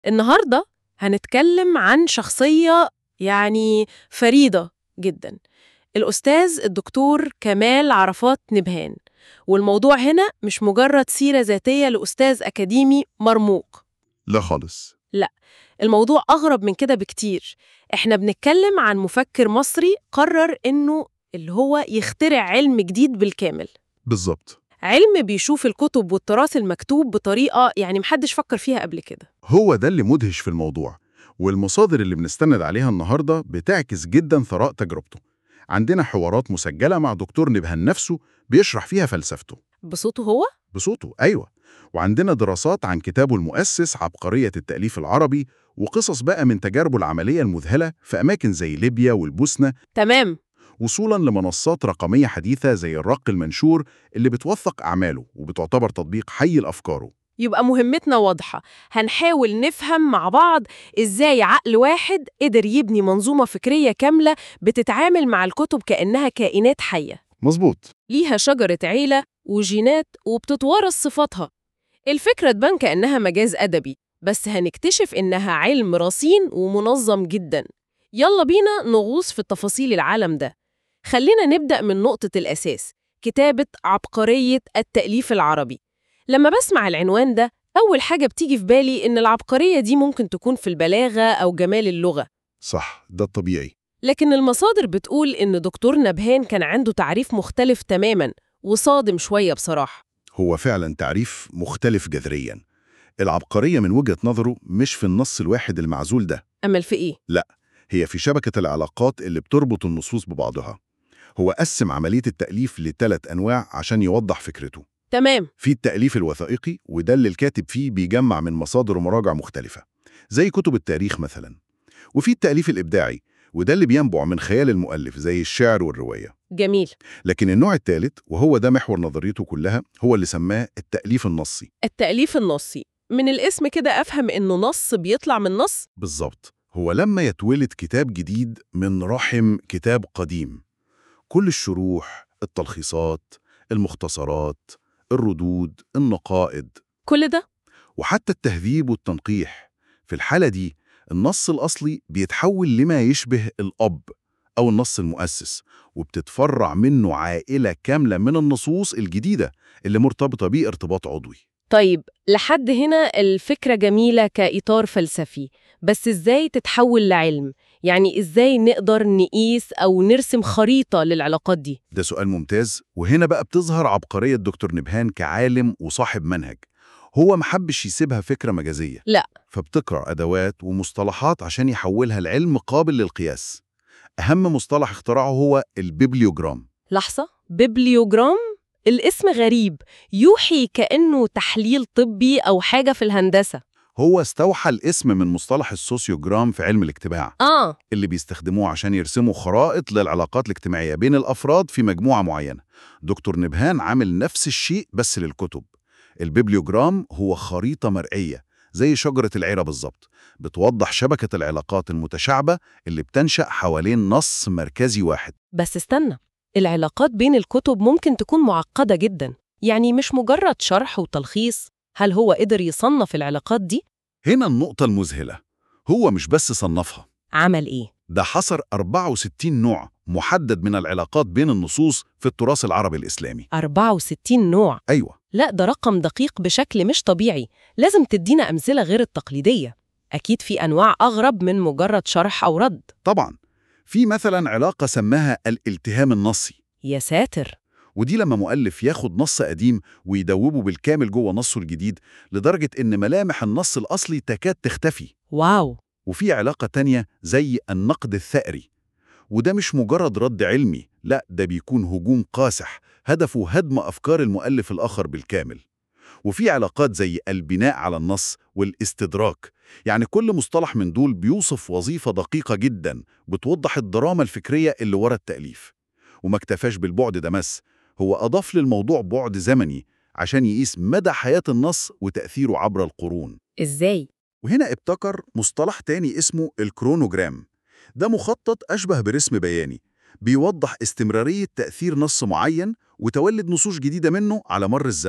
النهاردة هنتكلم عن شخصية فريدة جدا، الأستاذ الدكتور كمال عرفات نبهان. والموضوع هنا مش مجرد سيرة ذاتية لأستاذ أكاديمي مرموق، لا خالص. لا، الموضوع أغرب من كده بكتير. إحنا بنتكلم عن مفكر مصري قرر إنه اللي هو يخترع علم جديد بالكامل، بالظبط. علم بيشوف الكتب والتراث المكتوب بطريقة محدش فكر فيها قبل كده. هو ده اللي مدهش في الموضوع، والمصادر اللي بنستند عليها النهاردة بتعكس جدا ثراء تجربته. عندنا حوارات مسجلة مع دكتور نبهان نفسه بيشرح فيها فلسفته بصوته هو؟ بصوته، أيوة. وعندنا دراسات عن كتابه المؤسس عبقرية التأليف العربي، وقصص بقى من تجاربه العملية المذهلة في أماكن زي ليبيا والبوسنة، تمام. وصولاً لمنصات رقمية حديثة زي الرق المنشور اللي بتوثق أعماله وبتعتبر تطبيق حي لأفكاره. يبقى مهمتنا واضحة، هنحاول نفهم مع بعض إزاي عقل واحد قدر يبني منظومة فكرية كاملة بتتعامل مع الكتب كأنها كائنات حية، مظبوط. ليها شجرة عيلة وجينات وبتتوارث صفاتها. الفكرة تبان كأنها مجاز أدبي، بس هنكتشف إنها علم رصين ومنظم جدا. يلا بينا نغوص في تفاصيل العالم ده. خلينا نبدأ من نقطة الأساس، كتابة عبقرية التأليف العربي. لما بسمع العنوان ده، أول حاجة بتيجي في بالي إن العبقرية دي ممكن تكون في البلاغة أو جمال اللغة، صح، ده الطبيعي. لكن المصادر بتقول إن دكتور نبهان كان عنده تعريف مختلف تماماً وصادم شوية بصراحة. هو فعلا تعريف مختلف جذريا. العبقرية من وجهة نظره مش في النص الواحد المعزول ده، أمل في إيه؟ لا، هي في شبكة العلاقات اللي بتربط النصوص ببعضها. هو قسم عملية التأليف لثلاث أنواع عشان يوضح فكرته. تمام. في التأليف الوثائقي، وده اللي الكاتب فيه بيجمع من مصادر ومراجع مختلفة زي كتب التاريخ مثلا. وفي التأليف الإبداعي، وده اللي بينبع من خيال المؤلف زي الشعر والرواية. جميل. لكن النوع الثالث، وهو ده محور نظريته كلها، هو اللي سماه التأليف النصي. التأليف النصي، من الاسم كده أفهم إنه نص بيطلع من نص؟ بالظبط. هو لما يتولد كتاب جديد من رحم كتاب قديم، كل الشروح، التلخيصات، المختصرات، الردود، النقائد، كل ده؟ وحتى التهذيب والتنقيح، في الحالة دي النص الأصلي بيتحول لما يشبه الأب أو النص المؤسس، وبتتفرع منه عائلة كاملة من النصوص الجديدة اللي مرتبطة بيه ارتباط عضوي. طيب، لحد هنا الفكرة جميلة كإطار فلسفي، بس إزاي تتحول لعلم؟ إزاي نقدر نقيس أو نرسم خريطة للعلاقات دي؟ ده سؤال ممتاز، وهنا بقى بتظهر عبقرية دكتور نبهان كعالم وصاحب منهج. هو محبش يسيبها فكرة مجازية، لا. فابتكر أدوات ومصطلحات عشان يحولها لعلم قابل للقياس. أهم مصطلح اخترعه هو البيبليوجرام. لحظة، بيبليوجرام؟ الاسم غريب، يوحي كأنه تحليل طبي أو حاجة في الهندسة. هو استوحى الاسم من مصطلح السوسيوجرام في علم الاجتماع، اللي بيستخدموه عشان يرسموا خرائط للعلاقات الاجتماعية بين الأفراد في مجموعة معينة. دكتور نبهان عامل نفس الشيء بس للكتب. البيبليوجرام هو خريطة مرئية زي شجرة العيرة بالظبط، بتوضح شبكة العلاقات المتشعبة اللي بتنشأ حوالين نص مركزي واحد. بس استنى، العلاقات بين الكتب ممكن تكون معقدة جدا، مش مجرد شرح وتلخيص. هل هو قدر يصنف العلاقات دي؟ هنا النقطة المذهلة، هو مش بس صنفها، عمل إيه؟ ده حصر 64 نوع محدد من العلاقات بين النصوص في التراث العربي الإسلامي. 64 نوع؟ أيوة. لا، ده رقم دقيق بشكل مش طبيعي. لازم تدينا أمثلة غير التقليدية. أكيد في أنواع أغرب من مجرد شرح أو رد. طبعاً. في مثلاً علاقة سماها الالتهام النصي. يا ساتر! ودي لما مؤلف ياخد نص قديم ويدوبه بالكامل جوه نصه الجديد، لدرجة إن ملامح النص الأصلي تكاد تختفي. واو! وفي علاقة تانية زي النقد الثأري، وده مش مجرد رد علمي، لا، ده بيكون هجوم قاسح هدفه هدم أفكار المؤلف الآخر بالكامل. وفي علاقات زي البناء على النص والاستدراك، كل مصطلح من دول بيوصف وظيفة دقيقة جدا بتوضح الدراما الفكرية اللي ورا التأليف. وما اكتفاش بالبعد ده بس، هو أضاف للموضوع بعد زمني عشان يقيس مدى حياة النص وتأثيره عبر القرون. إزاي؟ وهنا ابتكر مصطلح تاني اسمه الكرونوجرام. ده مخطط أشبه برسم بياني بيوضح استمرارية تأثير نص معين وتولد نصوص جديدة منه على مر الزمن.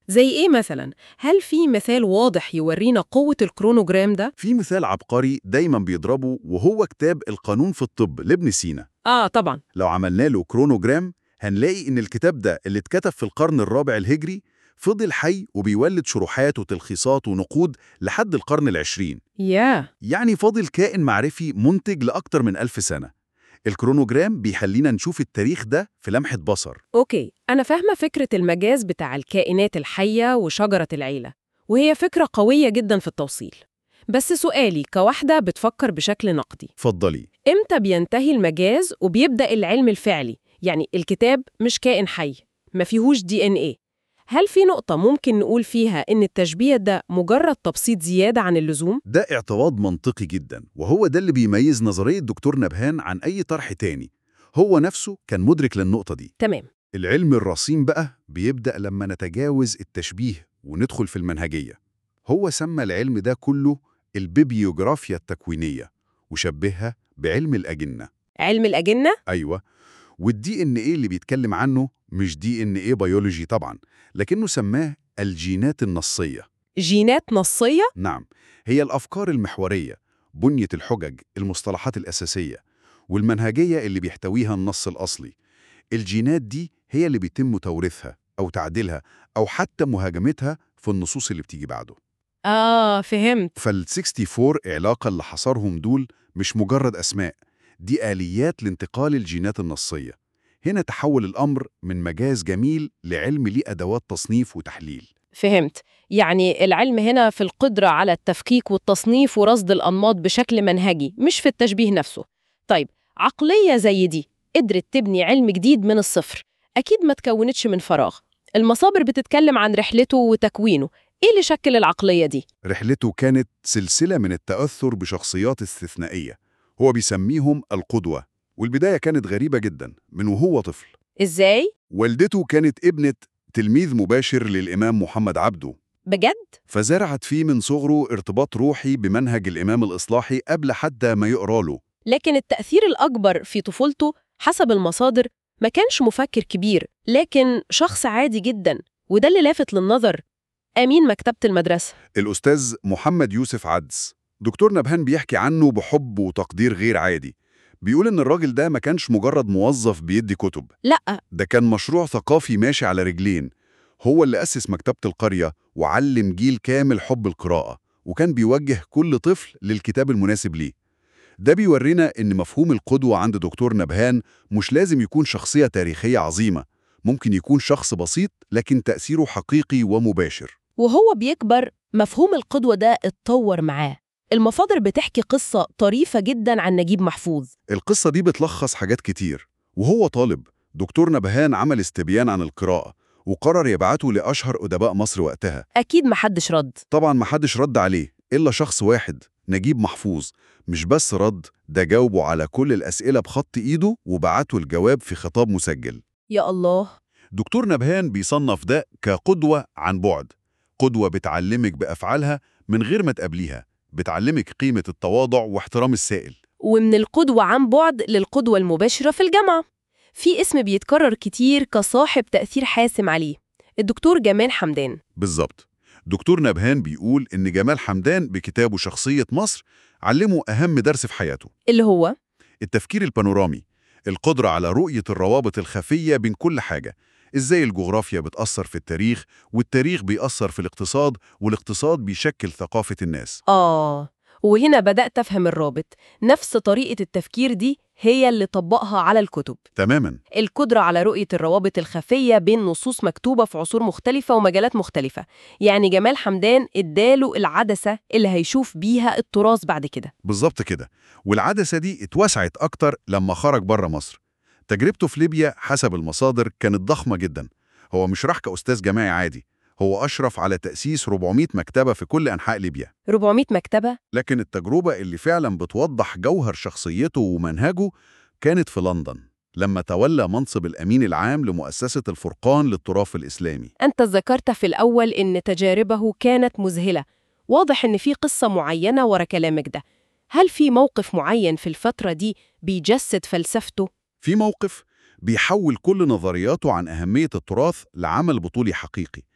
زي إيه مثلا؟ هل في مثال واضح يورينا قوة الكرونوجرام ده؟ في مثال عبقري دايما بيضربه وهو كتاب القانون في الطب لابن سينا. طبعا. لو عملنا له كرونوجرام هنلاقي إن الكتاب ده اللي اتكتب في القرن الرابع الهجري فضل حي وبيولد شروحات وتلخيصات ونقود لحد القرن العشرين. يعني فاضل كائن معرفي منتج لأكتر من 1000 سنة. الكرونوجرام بيخلينا نشوف التاريخ ده في لمحة بصر. أوكي، أنا فاهمة فكرة المجاز بتاع الكائنات الحية وشجرة العيلة، وهي فكرة قوية جدا في التوصيل. بس سؤالي كواحدة بتفكر بشكل نقدي، اتفضلي. إمتى بينتهي المجاز وبيبدأ العلم الفعلي؟ يعني الكتاب مش كائن حي، ما فيهوش DNA. هل في نقطة ممكن نقول فيها إن التشبيه ده مجرد تبسيط زيادة عن اللزوم؟ ده اعتراض منطقي جدا، وهو ده اللي بيميز نظرية دكتور نبهان عن أي طرح تاني. هو نفسه كان مدرك للنقطة دي. تمام. العلم الرصين بقى بيبدأ لما نتجاوز التشبيه وندخل في المنهجية. هو سمى العلم ده كله البيبيوغرافيا التكوينية وشبهها بعلم الأجنة. علم الأجنة؟ أيوة. والدي ان ايه اللي بيتكلم عنه مش دي ان ايه بيولوجي طبعا، لكنه سماه الجينات النصية. جينات نصية؟ نعم، هي الأفكار المحورية، بنية الحجج، المصطلحات الأساسية والمنهجية اللي بيحتويها النص الأصلي. الجينات دي هي اللي بيتم توريثها أو تعديلها أو حتى مهاجمتها في النصوص اللي بتيجي بعده. فهمت. فال64 علاقة اللي حصرهم دول مش مجرد أسماء، دي آليات لانتقال الجينات النصية. هنا تحول الأمر من مجاز جميل لعلم ليه أدوات تصنيف وتحليل. فهمت. يعني العلم هنا في القدرة على التفكيك والتصنيف ورصد الأنماط بشكل منهجي، مش في التشبيه نفسه. طيب، عقلية زي دي قدرت تبني علم جديد من الصفر، أكيد ما تكونتش من فراغ. المصادر بتتكلم عن رحلته وتكوينه. إيه اللي شكل العقلية دي؟ رحلته كانت سلسلة من التأثر بشخصيات استثنائية، هو بيسميهم القدوة. والبداية كانت غريبة جدا من وهو طفل. إزاي؟ والدته كانت ابنة تلميذ مباشر للإمام محمد عبده، بجد؟ فزرعت فيه من صغره ارتباط روحي بمنهج الإمام الإصلاحي قبل حتى ما يقرأ له. لكن التأثير الأكبر في طفولته حسب المصادر ما كانش مفكر كبير، لكن شخص عادي جدا، وده اللي لافت للنظر. أمين مكتبة المدرسة. الأستاذ محمد يوسف عدس، دكتور نبهان بيحكي عنه بحب وتقدير غير عادي. بيقول إن الراجل ده ما كانش مجرد موظف بيدي كتب، لأ. ده كان مشروع ثقافي ماشي على رجلين. هو اللي أسس مكتبة القرية وعلم جيل كامل حب القراءة، وكان بيوجه كل طفل للكتاب المناسب ليه. ده بيورينا إن مفهوم القدوة عند دكتور نبهان مش لازم يكون شخصية تاريخية عظيمة، ممكن يكون شخص بسيط لكن تأثيره حقيقي ومباشر. وهو بيكبر مفهوم القدوة ده اتطور معاه. المصادر بتحكي قصة طريفة جدا عن نجيب محفوظ. القصة دي بتلخص حاجات كتير. وهو طالب، دكتور نبهان عمل استبيان عن القراءة وقرر يبعته لأشهر أدباء مصر وقتها. أكيد محدش رد. طبعا محدش رد عليه إلا شخص واحد، نجيب محفوظ. مش بس رد، ده جاوبه على كل الأسئلة بخط إيده وبعته الجواب في خطاب مسجل. يا الله. دكتور نبهان بيصنف ده كقدوة عن بعد، قدوة بتعلمك بأفعالها من غير ما تقابليها، بتعلمك قيمة التواضع واحترام السائل. ومن القدوة عن بعد للقدوة المباشرة في الجامعة، في اسم بيتكرر كتير كصاحب تأثير حاسم عليه: الدكتور جمال حمدان. بالظبط. دكتور نبهان بيقول إن جمال حمدان بكتابه شخصية مصر علمه أهم درس في حياته، اللي هو التفكير البانورامي، القدرة على رؤية الروابط الخفية بين كل حاجة. إزاي الجغرافيا بتأثر في التاريخ، والتاريخ بيأثر في الاقتصاد، والاقتصاد بيشكل ثقافة الناس. وهنا بدأت أفهم الرابط. نفس طريقة التفكير دي هي اللي طبقها على الكتب. تماماً. القدرة على رؤية الروابط الخفية بين نصوص مكتوبة في عصور مختلفة ومجالات مختلفة. يعني جمال حمدان اداله العدسة اللي هيشوف بيها التراث بعد كده. بالظبط كده. والعدسة دي اتوسعت أكتر لما خرج بره مصر. تجربته في ليبيا حسب المصادر كانت ضخمة جدا. هو مش راح كأستاذ جامعي عادي، هو أشرف على تأسيس 400 مكتبة في كل أنحاء ليبيا. 400 مكتبة؟ لكن التجربة اللي فعلا بتوضح جوهر شخصيته ومنهجه كانت في لندن، لما تولى منصب الأمين العام لمؤسسة الفرقان للتراث الإسلامي. أنت ذكرت في الأول إن تجاربه كانت مذهلة. واضح إن في قصة معينة ورا كلامك ده. هل في موقف معين في الفترة دي بيجسد فلسفته؟ في موقف بيحول كل نظرياته عن أهمية التراث لعمل بطولي حقيقي.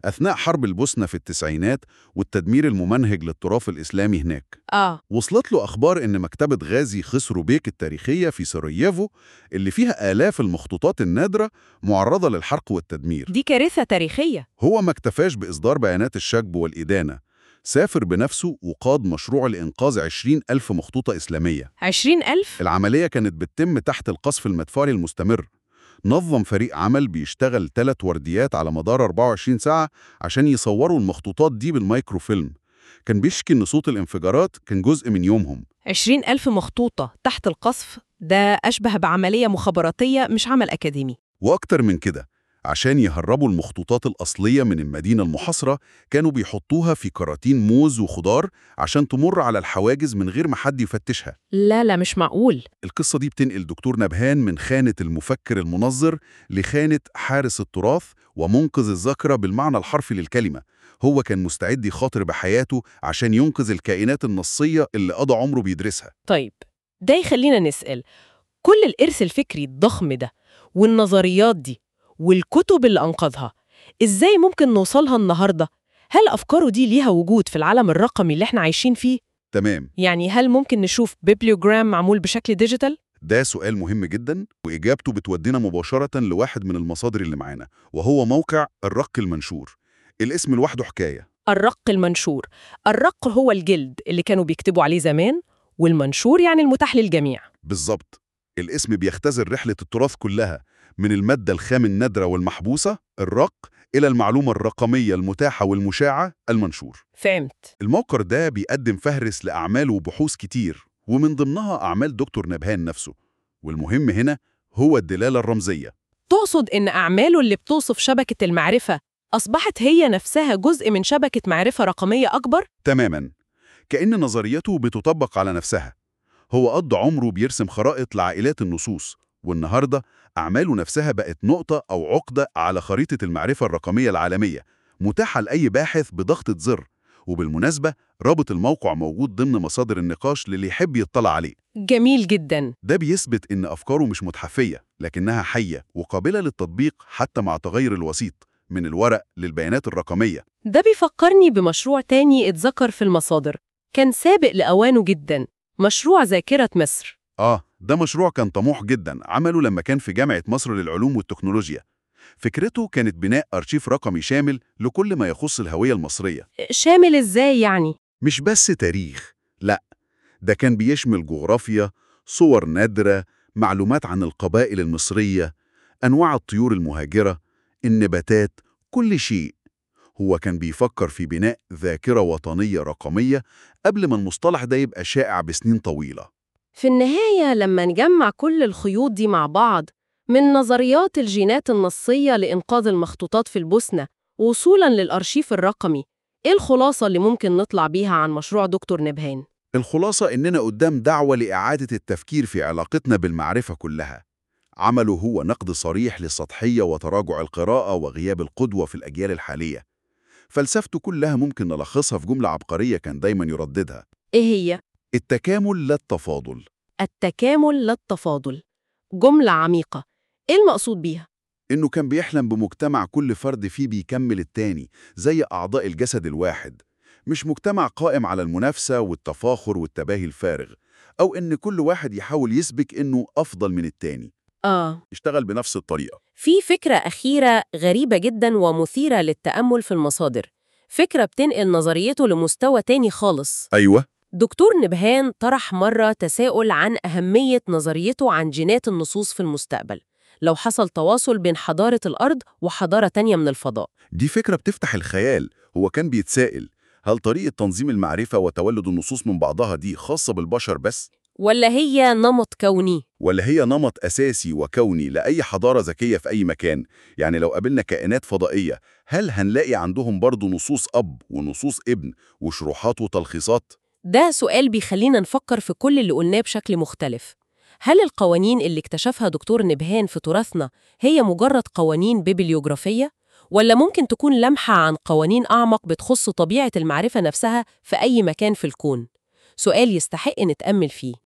أثناء حرب البوسنة في التسعينات والتدمير الممنهج للتراث الإسلامي هناك. وصلت له أخبار إن مكتبة غازي خسرو بيك التاريخية في سراييفو اللي فيها آلاف المخطوطات النادرة معرضة للحرق والتدمير. دي كارثة تاريخية. هو ما اكتفاش بإصدار بيانات الشجب والإدانة، سافر بنفسه وقاد مشروع لإنقاذ 20,000 مخطوطة إسلامية. 20,000؟ العملية كانت بتتم تحت القصف المدفعي المستمر. نظم فريق عمل بيشتغل 3 ورديات على مدار 24 ساعة عشان يصوروا المخطوطات دي بالمايكروفيلم. كان بيشكي إن صوت الانفجارات كان جزء من يومهم. 20,000 مخطوطة تحت القصف، ده أشبه بعملية مخابراتية مش عمل أكاديمي. وأكتر من كده، عشان يهربوا المخطوطات الأصلية من المدينة المحاصرة كانوا بيحطوها في كراتين موز وخضار عشان تمر على الحواجز من غير ما حد يفتشها. لا مش معقول. القصة دي بتنقل دكتور نبهان من خانة المفكر المنظر لخانة حارس التراث ومنقذ الذاكرة بالمعنى الحرفي للكلمة. هو كان مستعد يخاطر بحياته عشان ينقذ الكائنات النصية اللي قضى عمره بيدرسها. طيب، ده يخلينا نسأل، كل الإرث الفكري الضخم ده والنظريات دي والكتب اللي أنقذها، إزاي ممكن نوصلها النهاردة؟ هل أفكاره دي ليها وجود في العالم الرقمي اللي احنا عايشين فيه؟ تمام. يعني هل ممكن نشوف بيبليوجرام معمول بشكل ديجيتال؟ ده سؤال مهم جدا، وإجابته بتودينا مباشرة لواحد من المصادر اللي معانا، وهو موقع الرق المنشور. الاسم لوحده حكاية. الرق المنشور. الرق هو الجلد اللي كانوا بيكتبوا عليه زمان، والمنشور يعني المتاح للجميع. بالظبط. الاسم بيختزل رحلة التراث كلها، من المادة الخام النادرة والمحبوسة الرق إلى المعلومة الرقمية المتاحة والمشاعة المنشور. فهمت. الموقع ده بيقدم فهرس لأعمال وبحوث كتير، ومن ضمنها أعمال دكتور نبهان نفسه. والمهم هنا هو الدلالة الرمزية. تقصد إن أعماله اللي بتوصف شبكة المعرفة أصبحت هي نفسها جزء من شبكة معرفة رقمية أكبر؟ تماماً. كأن نظريته بتطبق على نفسها. هو قضى عمره بيرسم خرائط لعائلات النصوص، والنهاردة أعماله نفسها بقت نقطة أو عقدة على خريطة المعرفة الرقمية العالمية، متاحة لأي باحث بضغطة زر. وبالمناسبة رابط الموقع موجود ضمن مصادر النقاش للي يحب يطلع عليه. جميل جداً. ده بيثبت إن أفكاره مش متحفية، لكنها حية وقابلة للتطبيق حتى مع تغير الوسيط من الورق للبيانات الرقمية. ده بيفكرني بمشروع تاني اتذكر في المصادر، كان سابق لأوانه جداً، مشروع ذاكرة مصر. ده مشروع كان طموح جدا، عمله لما كان في جامعة مصر للعلوم والتكنولوجيا. فكرته كانت بناء أرشيف رقمي شامل لكل ما يخص الهوية المصرية. شامل إزاي يعني؟ مش بس تاريخ، لا، ده كان بيشمل جغرافيا، صور نادرة، معلومات عن القبائل المصرية، أنواع الطيور المهاجرة، النباتات، كل شيء. هو كان بيفكر في بناء ذاكرة وطنية رقمية قبل ما المصطلح ده يبقى شائع بسنين طويلة. في النهاية لما نجمع كل الخيوط دي مع بعض، من نظريات الجينات النصية لإنقاذ المخطوطات في البوسنة وصولاً للأرشيف الرقمي، إيه الخلاصة اللي ممكن نطلع بيها عن مشروع دكتور نبهان؟ الخلاصة إننا قدام دعوة لإعادة التفكير في علاقتنا بالمعرفة كلها. عمله هو نقد صريح للسطحية وتراجع القراءة وغياب القدوة في الأجيال الحالية. فلسفته كلها ممكن نلخصها في جملة عبقرية كان دايما يرددها: إيه هي؟ التكامل لا التفاضل. التكامل لا التفاضل. جملة عميقة. إيه المقصود بيها؟ إنه كان بيحلم بمجتمع كل فرد فيه بيكمل التاني زي أعضاء الجسد الواحد، مش مجتمع قائم على المنافسة والتفاخر والتباهي الفارغ، أو إن كل واحد يحاول يثبت إنه أفضل من التاني. يشتغل بنفس الطريقة. في فكرة أخيرة غريبة جداً ومثيرة للتأمل في المصادر، فكرة بتنقل نظريته لمستوى تاني خالص. أيوة. دكتور نبهان طرح مرة تساؤل عن أهمية نظريته عن جينات النصوص في المستقبل لو حصل تواصل بين حضارة الأرض وحضارة تانية من الفضاء. دي فكرة بتفتح الخيال. هو كان بيتسائل، هل طريقة تنظيم المعرفة وتولد النصوص من بعضها دي خاصة بالبشر بس؟ ولا هي نمط كوني؟ ولا هي نمط أساسي وكوني لأي حضارة ذكية في أي مكان؟ يعني لو قابلنا كائنات فضائية، هل هنلاقي عندهم برضو نصوص أب ونصوص ابن وشروحات وتلخيصات؟ ده سؤال بيخلينا نفكر في كل اللي قلناه بشكل مختلف. هل القوانين اللي اكتشفها دكتور نبهان في تراثنا هي مجرد قوانين بيبليوغرافية؟ ولا ممكن تكون لمحة عن قوانين أعمق بتخص طبيعة المعرفة نفسها في أي مكان في الكون؟ سؤال يستحق نتأمل فيه.